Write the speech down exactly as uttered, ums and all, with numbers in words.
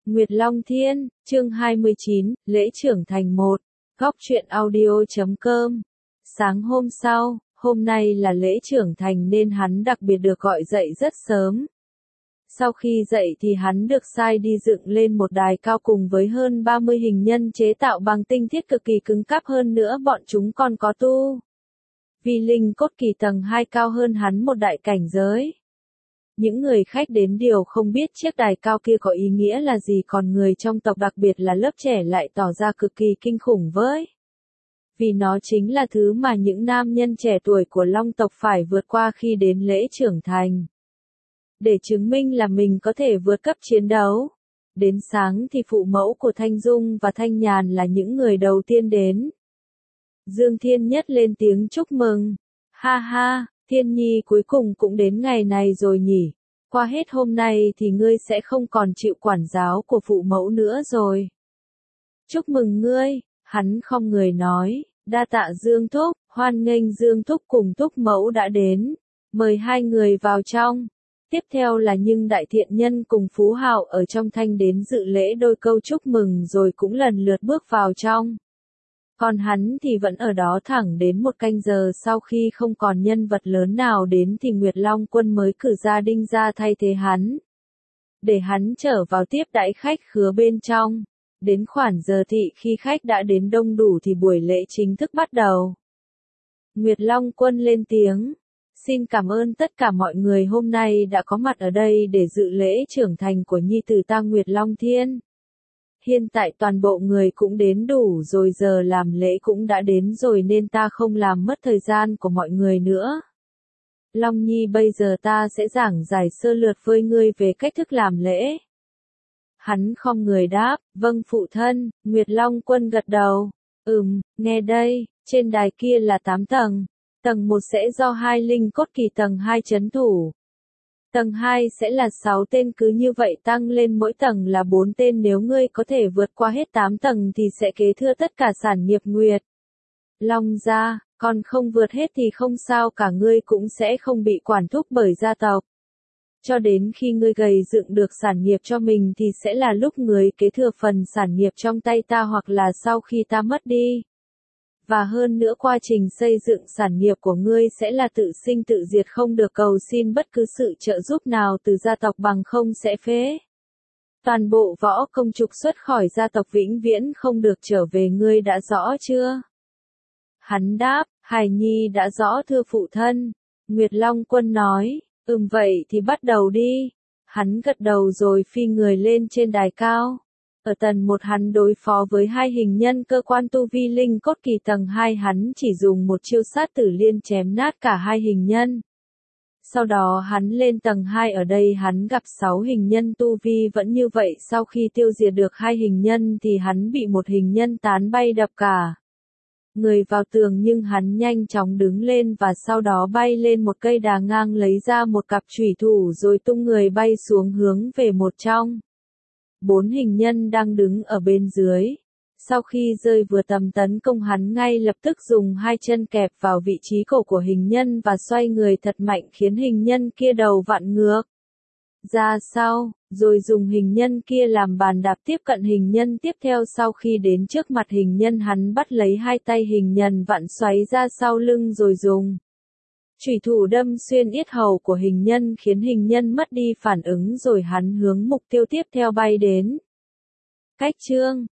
Nguyệt Long Thiên, chương hai mươi chín, lễ trưởng thành một, góc truyện audio chấm com. Sáng hôm sau, hôm nay là lễ trưởng thành nên hắn đặc biệt được gọi dậy rất sớm. Sau khi dậy thì hắn được sai đi dựng lên một đài cao cùng với hơn ba mươi hình nhân chế tạo bằng tinh thiết cực kỳ cứng cáp, hơn nữa bọn chúng còn có tu vi linh cốt kỳ tầng hai cao hơn hắn một đại cảnh giới. Những người khách đến đều không biết chiếc đài cao kia có ý nghĩa là gì, còn người trong tộc đặc biệt là lớp trẻ lại tỏ ra cực kỳ kinh khủng với. Vì nó chính là thứ mà những nam nhân trẻ tuổi của Long tộc phải vượt qua khi đến lễ trưởng thành. Để chứng minh là mình có thể vượt cấp chiến đấu. Đến sáng thì phụ mẫu của Thanh Dung và Thanh Nhàn là những người đầu tiên đến. Dương Thiên Nhất lên tiếng chúc mừng. Ha ha, Thiên Nhi cuối cùng cũng đến ngày này rồi nhỉ. Qua hết hôm nay thì ngươi sẽ không còn chịu quản giáo của phụ mẫu nữa rồi. Chúc mừng ngươi, hắn không người nói, đa tạ Dương Thúc, hoan nghênh Dương Thúc cùng Thúc mẫu đã đến. Mời hai người vào trong. Tiếp theo là Nhưng Đại Thiện Nhân cùng Phú Hạo ở trong thanh đến dự lễ đôi câu chúc mừng rồi cũng lần lượt bước vào trong. Còn hắn thì vẫn ở đó thẳng đến một canh giờ sau khi không còn nhân vật lớn nào đến thì Nguyệt Long Quân mới cử gia Đinh ra thay thế hắn. Để hắn trở vào tiếp đãi khách khứa bên trong. Đến khoảng giờ thị khi khách đã đến đông đủ thì buổi lễ chính thức bắt đầu. Nguyệt Long Quân lên tiếng. Xin cảm ơn tất cả mọi người hôm nay đã có mặt ở đây để dự lễ trưởng thành của nhi tử ta Nguyệt Long Thiên. Hiện tại toàn bộ người cũng đến đủ rồi, giờ làm lễ cũng đã đến rồi nên ta không làm mất thời gian của mọi người nữa. Long Nhi, bây giờ ta sẽ giảng giải sơ lược với ngươi về cách thức làm lễ. Hắn không người đáp, vâng phụ thân. Nguyệt Long Quân gật đầu. Ừm, nghe đây, trên đài kia là tám tầng. Tầng một sẽ do hai linh cốt kỳ tầng hai trấn thủ. Tầng hai sẽ là sáu tên, cứ như vậy tăng lên mỗi tầng là bốn tên, nếu ngươi có thể vượt qua hết tám tầng thì sẽ kế thừa tất cả sản nghiệp Nguyệt Long gia, còn không vượt hết thì không sao cả, ngươi cũng sẽ không bị quản thúc bởi gia tộc. Cho đến khi ngươi gầy dựng được sản nghiệp cho mình thì sẽ là lúc ngươi kế thừa phần sản nghiệp trong tay ta, hoặc là sau khi ta mất đi. Và hơn nữa quá trình xây dựng sản nghiệp của ngươi sẽ là tự sinh tự diệt, không được cầu xin bất cứ sự trợ giúp nào từ gia tộc, bằng không sẽ phế toàn bộ võ công trục xuất khỏi gia tộc, vĩnh viễn không được trở về, ngươi đã rõ chưa? Hắn đáp, Hải Nhi đã rõ thưa phụ thân. Nguyệt Long Quân nói, ừm vậy thì bắt đầu đi. Hắn gật đầu rồi phi người lên trên đài cao. Ở tầng một hắn đối phó với hai hình nhân cơ quan tu vi linh cốt kỳ tầng hai, hắn chỉ dùng một chiêu sát tử liên chém nát cả hai hình nhân. Sau đó hắn lên tầng hai, ở đây hắn gặp sáu hình nhân tu vi vẫn như vậy, sau khi tiêu diệt được hai hình nhân thì hắn bị một hình nhân tán bay đập cả người vào tường, nhưng hắn nhanh chóng đứng lên và sau đó bay lên một cây đà ngang, lấy ra một cặp chủy thủ rồi tung người bay xuống hướng về một trong bốn hình nhân đang đứng ở bên dưới. Sau khi rơi vừa tầm tấn công, hắn ngay lập tức dùng hai chân kẹp vào vị trí cổ của hình nhân và xoay người thật mạnh, khiến hình nhân kia đầu vặn ngược ra sau, rồi dùng hình nhân kia làm bàn đạp tiếp cận hình nhân tiếp theo. Sau khi đến trước mặt hình nhân, hắn bắt lấy hai tay hình nhân vặn xoáy ra sau lưng rồi dùng chủy thủ đâm xuyên yết hầu của hình nhân, khiến hình nhân mất đi phản ứng, rồi hắn hướng mục tiêu tiếp theo bay đến. Cách chương